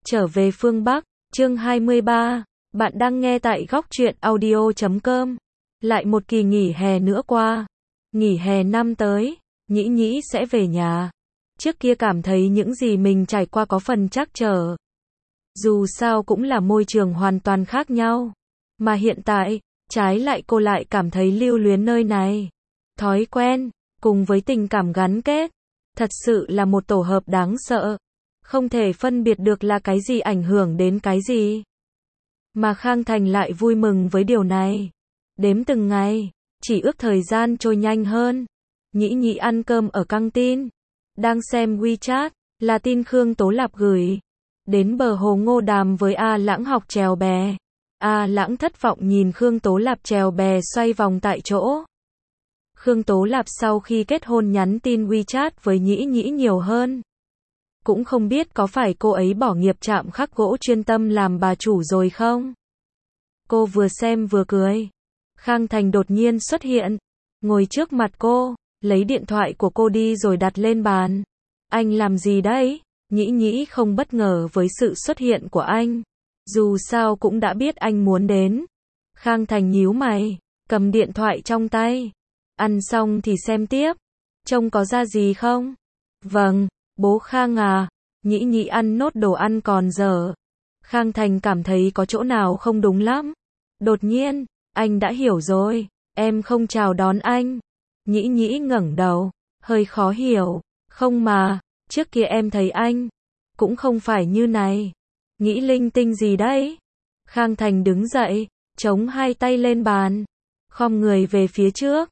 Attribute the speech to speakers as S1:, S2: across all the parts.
S1: Trở về phương Bắc, chương 23. Bạn đang nghe tại góc truyện audio.com. Lại một kỳ nghỉ hè nữa qua. Nghỉ hè năm tới, Nhĩ Nhĩ sẽ về nhà. Trước kia cảm thấy những gì mình trải qua có phần trắc trở. Dù sao cũng là môi trường hoàn toàn khác nhau. Mà hiện tại, trái lại cô lại cảm thấy lưu luyến nơi này. Thói quen, cùng với tình cảm gắn kết. Thật sự là một tổ hợp đáng sợ. Không thể phân biệt được là cái gì ảnh hưởng đến cái gì. Mà Khang Thành lại vui mừng với điều này. Đếm từng ngày, chỉ ước thời gian trôi nhanh hơn. Nhĩ Nhĩ ăn cơm ở căng tin. Đang xem WeChat, là tin Khương Tố Lạp gửi. Đến bờ hồ Ngô Đàm với A Lãng học chèo bè. A Lãng thất vọng nhìn Khương Tố Lạp chèo bè xoay vòng tại chỗ. Khương Tố Lạp sau khi kết hôn nhắn tin WeChat với Nhĩ Nhĩ nhiều hơn. Cũng không biết có phải cô ấy bỏ nghiệp chạm khắc gỗ chuyên tâm làm bà chủ rồi không? Cô vừa xem vừa cười. Khang Thành đột nhiên xuất hiện, ngồi trước mặt cô, lấy điện thoại của cô đi rồi đặt lên bàn. Anh làm gì đấy? Nhĩ Nhĩ không bất ngờ với sự xuất hiện của anh. Dù sao cũng đã biết anh muốn đến. Khang Thành nhíu mày, cầm điện thoại trong tay. Ăn xong thì xem tiếp. Trông có ra gì không? Vâng, bố Khang à. Nhĩ Nhĩ ăn nốt đồ ăn còn dở. Khang Thành cảm thấy có chỗ nào không đúng lắm. Đột nhiên, anh đã hiểu rồi. Em không chào đón anh. Nhĩ Nhĩ ngẩng đầu, hơi khó hiểu. Không mà, trước kia em thấy anh cũng không phải như này. Nghĩ linh tinh gì đấy? Khang Thành đứng dậy, chống hai tay lên bàn, khom người về phía trước.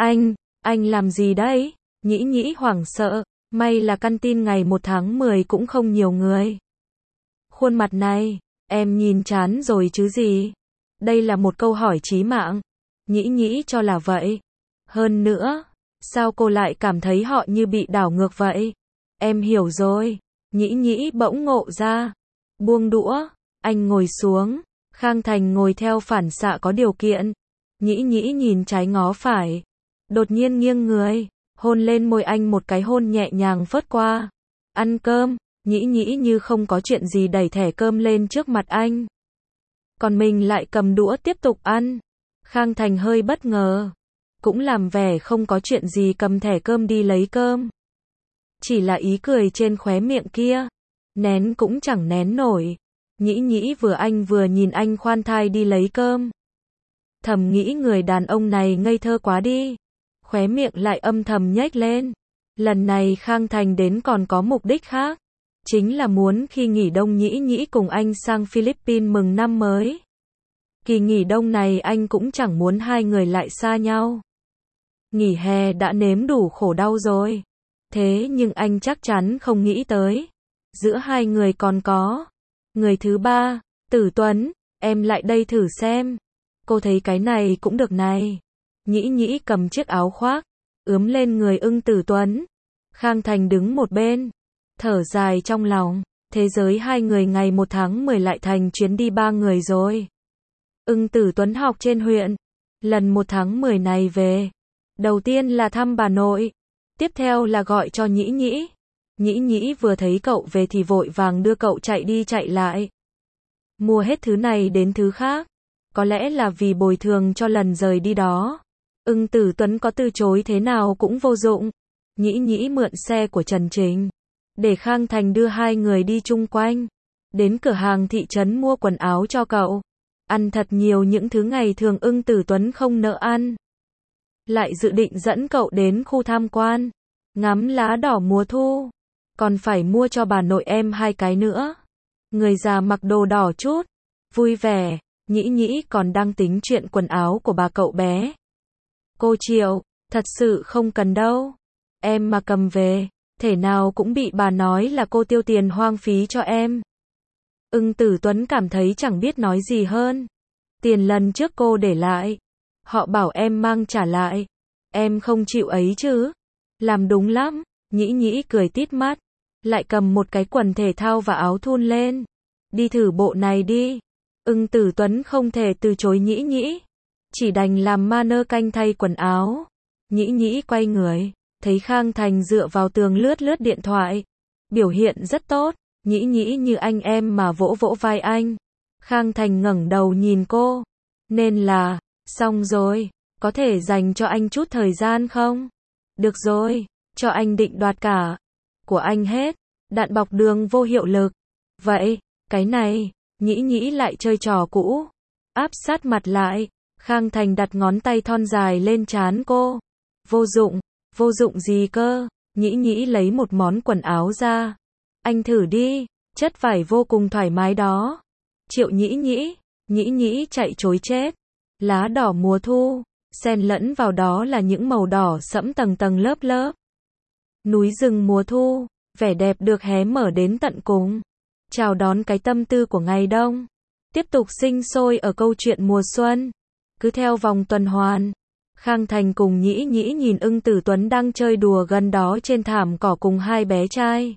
S1: Anh làm gì đấy? Nhĩ Nhĩ hoảng sợ. May là căn tin ngày 1 tháng 10 cũng không nhiều người. Khuôn mặt này, em nhìn chán rồi chứ gì? Đây là một câu hỏi chí mạng. Nhĩ Nhĩ cho là vậy. Hơn nữa, sao cô lại cảm thấy họ như bị đảo ngược vậy? Em hiểu rồi. Nhĩ Nhĩ bỗng ngộ ra. Buông đũa, anh ngồi xuống. Khang Thành ngồi theo phản xạ có điều kiện. Nhĩ Nhĩ nhìn trái ngó phải. Đột nhiên nghiêng người, hôn lên môi anh một cái hôn nhẹ nhàng phớt qua. Ăn cơm, Nhĩ Nhĩ như không có chuyện gì đẩy thẻ cơm lên trước mặt anh. Còn mình lại cầm đũa tiếp tục ăn. Khang Thành hơi bất ngờ. Cũng làm vẻ không có chuyện gì cầm thẻ cơm đi lấy cơm. Chỉ là ý cười trên khóe miệng kia. Nén cũng chẳng nén nổi. Nhĩ Nhĩ vừa nhìn anh khoan thai đi lấy cơm. Thầm nghĩ người đàn ông này ngây thơ quá đi. Khóe miệng lại âm thầm nhếch lên. Lần này Khang Thành đến còn có mục đích khác. Chính là muốn khi nghỉ đông Nhĩ Nhĩ cùng anh sang Philippines mừng năm mới. Kỳ nghỉ đông này anh cũng chẳng muốn hai người lại xa nhau. Nghỉ hè đã nếm đủ khổ đau rồi. Thế nhưng anh chắc chắn không nghĩ tới. Giữa hai người còn có người thứ ba. Tử Tuấn, em lại đây thử xem. Cô thấy cái này cũng được này. Nhĩ Nhĩ cầm chiếc áo khoác, ướm lên người Tử Tuấn. Khang Thành đứng một bên, thở dài trong lòng. Thế giới hai người ngày 1 tháng 10 lại thành chuyến đi 3 người rồi. Tử Tuấn học trên huyện. Lần 1 tháng 10 này về. Đầu tiên là thăm bà nội. Tiếp theo là gọi cho Nhĩ Nhĩ. Nhĩ Nhĩ vừa thấy cậu về thì vội vàng đưa cậu chạy đi chạy lại. Mua hết thứ này đến thứ khác. Có lẽ là vì bồi thường cho lần rời đi đó. Tử Tuấn có từ chối thế nào cũng vô dụng. Nhĩ Nhĩ mượn xe của Trần Trình. Để Khang Thành đưa hai người đi chung quanh. Đến cửa hàng thị trấn mua quần áo cho cậu. Ăn thật nhiều những thứ ngày thường Tử Tuấn không nỡ ăn. Lại dự định dẫn cậu đến khu tham quan. Ngắm lá đỏ mùa thu. Còn phải mua cho bà nội em 2 cái nữa. Người già mặc đồ đỏ chút. Vui vẻ. Nhĩ Nhĩ còn đang tính chuyện quần áo của bà cậu bé. Cô Triệu, thật sự không cần đâu. Em mà cầm về, thể nào cũng bị bà nói là cô tiêu tiền hoang phí cho em. Tử Tuấn cảm thấy chẳng biết nói gì hơn. Tiền lần trước cô để lại. Họ bảo em mang trả lại. Em không chịu ấy chứ. Làm đúng lắm. Nhĩ Nhĩ cười tít mắt. Lại cầm một cái quần thể thao và áo thun lên. Đi thử bộ này đi. Tử Tuấn không thể từ chối Nhĩ Nhĩ. Chỉ đành làm manơ canh thay quần áo. Nhĩ Nhĩ quay người. Thấy Khang Thành dựa vào tường lướt điện thoại. Biểu hiện rất tốt. Nhĩ nhĩ như anh em mà vỗ vỗ vai anh. Khang Thành ngẩng đầu nhìn cô. Nên là, xong rồi, có thể dành cho anh chút thời gian không? Được rồi, cho anh định đoạt cả của anh hết. Đạn bọc đường vô hiệu lực. Vậy, cái này, nhĩ nhĩ lại chơi trò cũ. Áp sát mặt lại, Khang Thành đặt ngón tay thon dài lên trán cô. Vô dụng gì cơ? Nhĩ nhĩ lấy một món quần áo ra. Anh thử đi, chất vải vô cùng thoải mái đó. Triệu nhĩ nhĩ chạy trối chết. Lá đỏ mùa thu, xen lẫn vào đó là những màu đỏ sẫm tầng tầng lớp lớp. Núi rừng mùa thu, vẻ đẹp được hé mở đến tận cùng. Chào đón cái tâm tư của ngày đông. Tiếp tục sinh sôi ở câu chuyện mùa xuân. Cứ theo vòng tuần hoàn. Khang Thành cùng nhĩ nhĩ nhìn Ưng Tử Tuấn đang chơi đùa gần đó trên thảm cỏ cùng hai bé trai.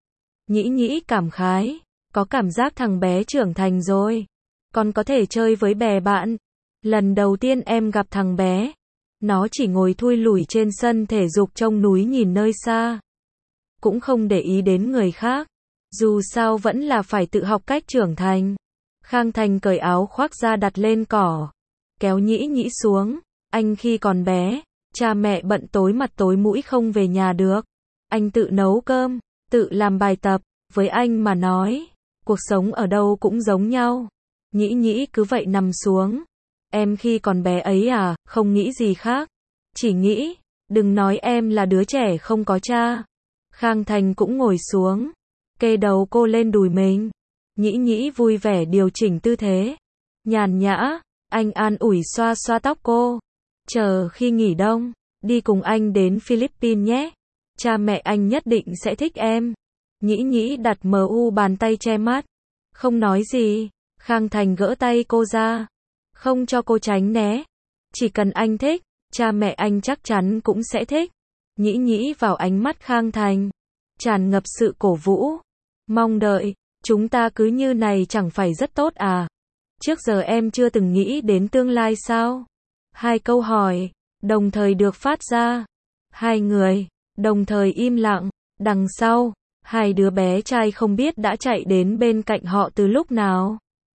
S1: Nhĩ nhĩ cảm khái. Có cảm giác thằng bé trưởng thành rồi. Còn có thể chơi với bè bạn. Lần đầu tiên em gặp thằng bé. Nó chỉ ngồi thui lủi trên sân thể dục trông núi nhìn nơi xa. Cũng không để ý đến người khác. Dù sao vẫn là phải tự học cách trưởng thành. Khang Thành cởi áo khoác ra đặt lên cỏ. Kéo nhĩ nhĩ xuống. Anh khi còn bé, cha mẹ bận tối mặt tối mũi không về nhà được. Anh tự nấu cơm, tự làm bài tập. Với anh mà nói, cuộc sống ở đâu cũng giống nhau. Nhĩ nhĩ cứ vậy nằm xuống. Em khi còn bé ấy à, không nghĩ gì khác. Chỉ nghĩ, đừng nói em là đứa trẻ không có cha. Khang Thành cũng ngồi xuống, kê đầu cô lên đùi mình. Nhĩ nhĩ vui vẻ điều chỉnh tư thế. Nhàn nhã, anh an ủi xoa xoa tóc cô. Chờ khi nghỉ đông, đi cùng anh đến Philippines nhé. Cha mẹ anh nhất định sẽ thích em. Nhĩ nhĩ đặt bàn tay che mắt. Không nói gì, Khang Thành gỡ tay cô ra. Không cho cô tránh né. Chỉ cần anh thích, cha mẹ anh chắc chắn cũng sẽ thích. Nhĩ nhĩ vào ánh mắt Khang Thành. Tràn ngập sự cổ vũ. Mong đợi, chúng ta cứ như này chẳng phải rất tốt à? Trước giờ em chưa từng nghĩ đến tương lai sao? Hai câu hỏi, đồng thời được phát ra. Hai người, đồng thời im lặng. Đằng sau, hai đứa bé trai không biết đã chạy đến bên cạnh họ từ lúc nào.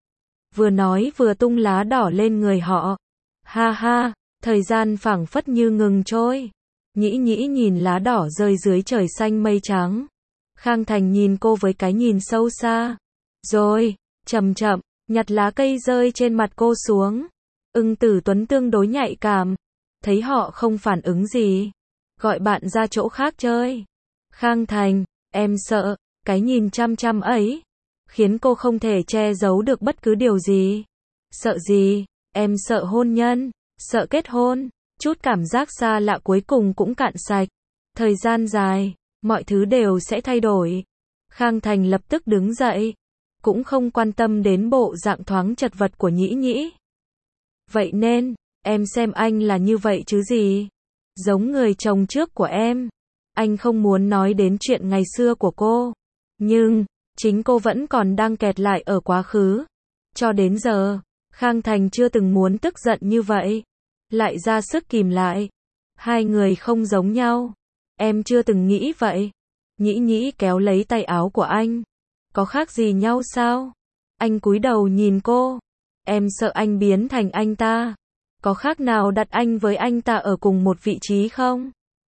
S1: Vừa nói vừa tung lá đỏ lên người họ. Ha ha, thời gian phảng phất như ngừng trôi. Nhĩ nhĩ nhìn lá đỏ rơi dưới trời xanh mây trắng. Khang Thành nhìn cô với cái nhìn sâu xa. Rồi, chậm chậm, nhặt lá cây rơi trên mặt cô xuống. Ưng Tử Tuấn tương đối nhạy cảm. Thấy họ không phản ứng gì. Gọi bạn ra chỗ khác chơi. Khang Thành, em sợ, cái nhìn chăm chăm ấy. Khiến cô không thể che giấu được bất cứ điều gì. Sợ gì? Em sợ hôn nhân, sợ kết hôn. Chút cảm giác xa lạ cuối cùng cũng cạn sạch. Thời gian dài, mọi thứ đều sẽ thay đổi. Khang Thành lập tức đứng dậy. Cũng không quan tâm đến bộ dạng thoáng chật vật của nhĩ nhĩ. Vậy nên, em xem anh là như vậy chứ gì? Giống người chồng trước của em. Anh không muốn nói đến chuyện ngày xưa của cô. Nhưng, chính cô vẫn còn đang kẹt lại ở quá khứ. Cho đến giờ, Khang Thành chưa từng muốn tức giận như vậy. Lại ra sức kìm lại. Hai người không giống nhau. Em chưa từng nghĩ vậy. Nhĩ nhĩ kéo lấy tay áo của anh. Có khác gì nhau sao? Anh cúi đầu nhìn cô. Em sợ anh biến thành anh ta. Có khác nào đặt anh với anh ta ở cùng một vị trí không?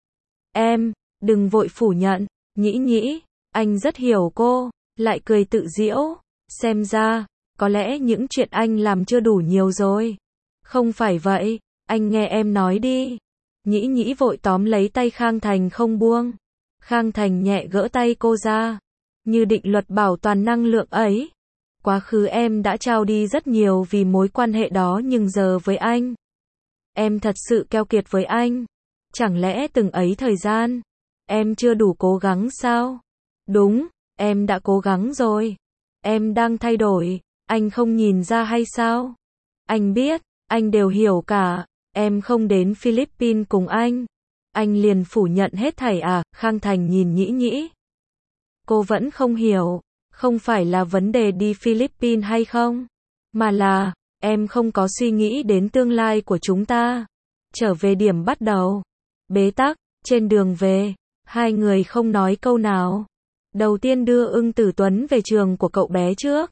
S1: Em, đừng vội phủ nhận. Nhĩ nhĩ, anh rất hiểu cô. Lại cười tự giễu. Xem ra, có lẽ những chuyện anh làm chưa đủ nhiều rồi. Không phải vậy, anh nghe em nói đi. Nhĩ nhĩ vội tóm lấy tay Khang Thành không buông. Khang Thành nhẹ gỡ tay cô ra. Như định luật bảo toàn năng lượng ấy. Quá khứ em đã trao đi rất nhiều vì mối quan hệ đó nhưng giờ với anh. Em thật sự keo kiệt với anh. Chẳng lẽ từng ấy thời gian, em chưa đủ cố gắng sao? Đúng, em đã cố gắng rồi. Em đang thay đổi, anh không nhìn ra hay sao? Anh biết, anh đều hiểu cả. Em không đến Philippines cùng anh liền phủ nhận hết thảy à? Khang Thành nhìn nhĩ nhĩ. Cô vẫn không hiểu, không phải là vấn đề đi Philippines hay không, mà là, em không có suy nghĩ đến tương lai của chúng ta. Trở về điểm bắt đầu. Bế tắc, trên đường về, hai người không nói câu nào. Đầu tiên đưa Ưng Tử Tuấn về trường của cậu bé trước.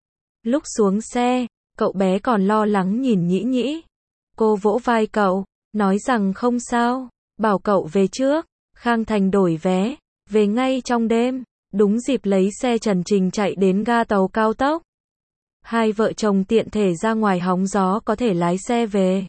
S1: Lúc xuống xe, cậu bé còn lo lắng nhìn Nhĩ Nhĩ. Cô vỗ vai cậu, nói rằng không sao, bảo cậu về trước. Khang Thành đổi vé, về ngay trong đêm, đúng dịp lấy xe Trần Trình chạy đến ga tàu cao tốc. Hai vợ chồng tiện thể ra ngoài hóng gió có thể lái xe về.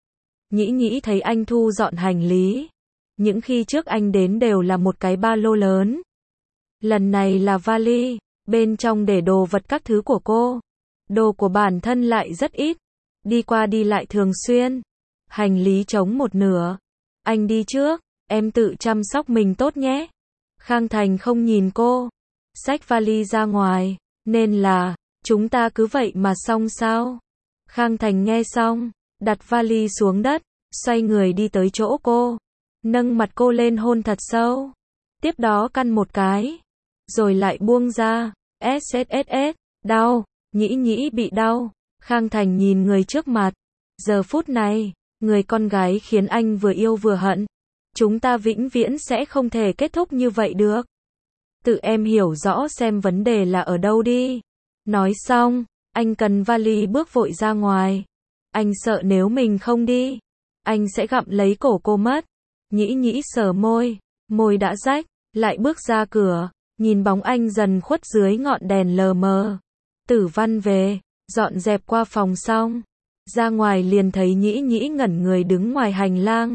S1: Nhĩ Nhĩ thấy anh thu dọn hành lý. Những khi trước anh đến đều là một cái ba lô lớn. Lần này là vali, bên trong để đồ vật các thứ của cô. Đồ của bản thân lại rất ít, đi qua đi lại thường xuyên. Hành lý trống một nửa. Anh đi trước, em tự chăm sóc mình tốt nhé. Khang Thành không nhìn cô, xách vali ra ngoài, nên là, chúng ta cứ vậy mà xong sao? Khang Thành nghe xong, đặt vali xuống đất, xoay người đi tới chỗ cô, nâng mặt cô lên hôn thật sâu. Tiếp đó căn một cái, rồi lại buông ra. SSSS, đau, Nhĩ Nhĩ bị đau. Khang Thành nhìn người trước mặt. Giờ phút này, người con gái khiến anh vừa yêu vừa hận. Chúng ta vĩnh viễn sẽ không thể kết thúc như vậy được. Tự em hiểu rõ xem vấn đề là ở đâu đi. Nói xong, anh cần vali bước vội ra ngoài. Anh sợ nếu mình không đi, anh sẽ gặm lấy cổ cô mất. Nhĩ Nhĩ sờ môi, môi đã rách, lại bước ra cửa, nhìn bóng anh dần khuất dưới ngọn đèn lờ mờ. Tử Văn về, dọn dẹp qua phòng xong, ra ngoài liền thấy Nhĩ Nhĩ ngẩn người đứng ngoài hành lang.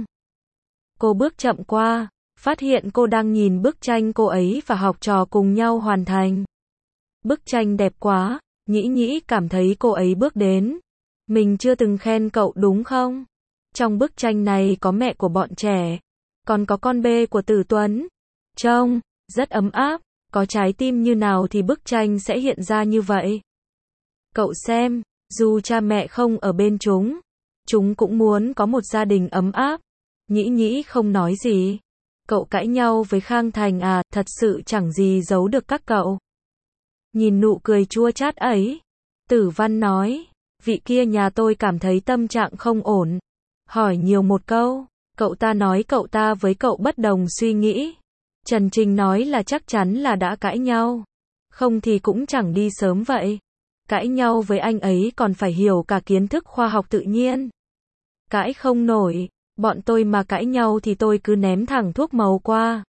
S1: Cô bước chậm qua, phát hiện cô đang nhìn bức tranh cô ấy và học trò cùng nhau hoàn thành. Bức tranh đẹp quá, Nhĩ Nhĩ cảm thấy cô ấy bước đến. Mình chưa từng khen cậu đúng không? Trong bức tranh này có mẹ của bọn trẻ, còn có con bê của Tử Tuấn. Trông rất ấm áp, có trái tim như nào thì bức tranh sẽ hiện ra như vậy. Cậu xem, dù cha mẹ không ở bên chúng cũng muốn có một gia đình ấm áp. Nhĩ Nhĩ không nói gì. Cậu cãi nhau với Khang Thành à, thật sự chẳng gì giấu được các cậu. Nhìn nụ cười chua chát ấy, Tử Văn nói, vị kia nhà tôi cảm thấy tâm trạng không ổn. Hỏi nhiều một câu, cậu ta nói cậu ta với cậu bất đồng suy nghĩ. Trần Trình nói là chắc chắn là đã cãi nhau. Không thì cũng chẳng đi sớm vậy. Cãi nhau với anh ấy còn phải hiểu cả kiến thức khoa học tự nhiên. Cãi không nổi, bọn tôi mà cãi nhau thì tôi cứ ném thẳng thuốc màu qua.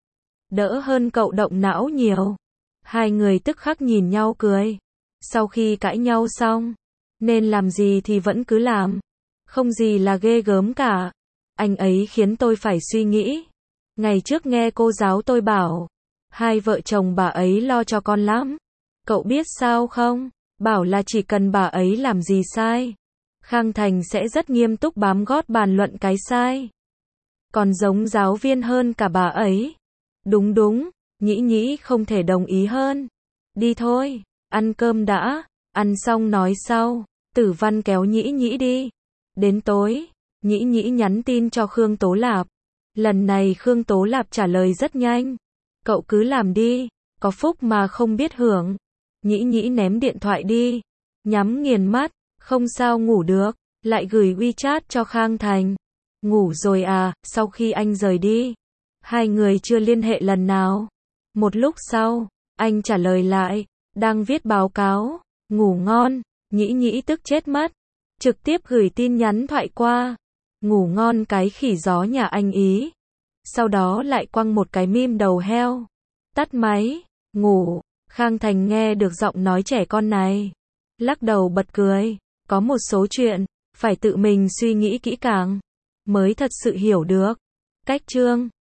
S1: Đỡ hơn cậu động não nhiều. Hai người tức khắc nhìn nhau cười. Sau khi cãi nhau xong, nên làm gì thì vẫn cứ làm. Không gì là ghê gớm cả. Anh ấy khiến tôi phải suy nghĩ. Ngày trước nghe cô giáo tôi bảo, hai vợ chồng bà ấy lo cho con lắm. Cậu biết sao không? Bảo là chỉ cần bà ấy làm gì sai, Khang Thành sẽ rất nghiêm túc bám gót bàn luận cái sai. Còn giống giáo viên hơn cả bà ấy. Đúng đúng, Nhĩ Nhĩ không thể đồng ý hơn. Đi thôi, ăn cơm đã, ăn xong nói sau. Tử Văn kéo Nhĩ Nhĩ đi. Đến tối, Nhĩ Nhĩ nhắn tin cho Khương Tố Lạp. Lần này Khương Tố Lạp trả lời rất nhanh. Cậu cứ làm đi, có phúc mà không biết hưởng. Nhĩ Nhĩ ném điện thoại đi, nhắm nghiền mắt, không sao ngủ được, lại gửi WeChat cho Khang Thành. Ngủ rồi à, sau khi anh rời đi, hai người chưa liên hệ lần nào. Một lúc sau, anh trả lời lại, đang viết báo cáo, ngủ ngon. Nhĩ Nhĩ tức chết mất, trực tiếp gửi tin nhắn thoại qua. Ngủ ngon cái khỉ gió nhà anh ý. Sau đó lại quăng một cái meme đầu heo. Tắt máy, ngủ. Khang Thành nghe được giọng nói trẻ con này, lắc đầu bật cười. Có một số chuyện, phải tự mình suy nghĩ kỹ càng, mới thật sự hiểu được. Cách chương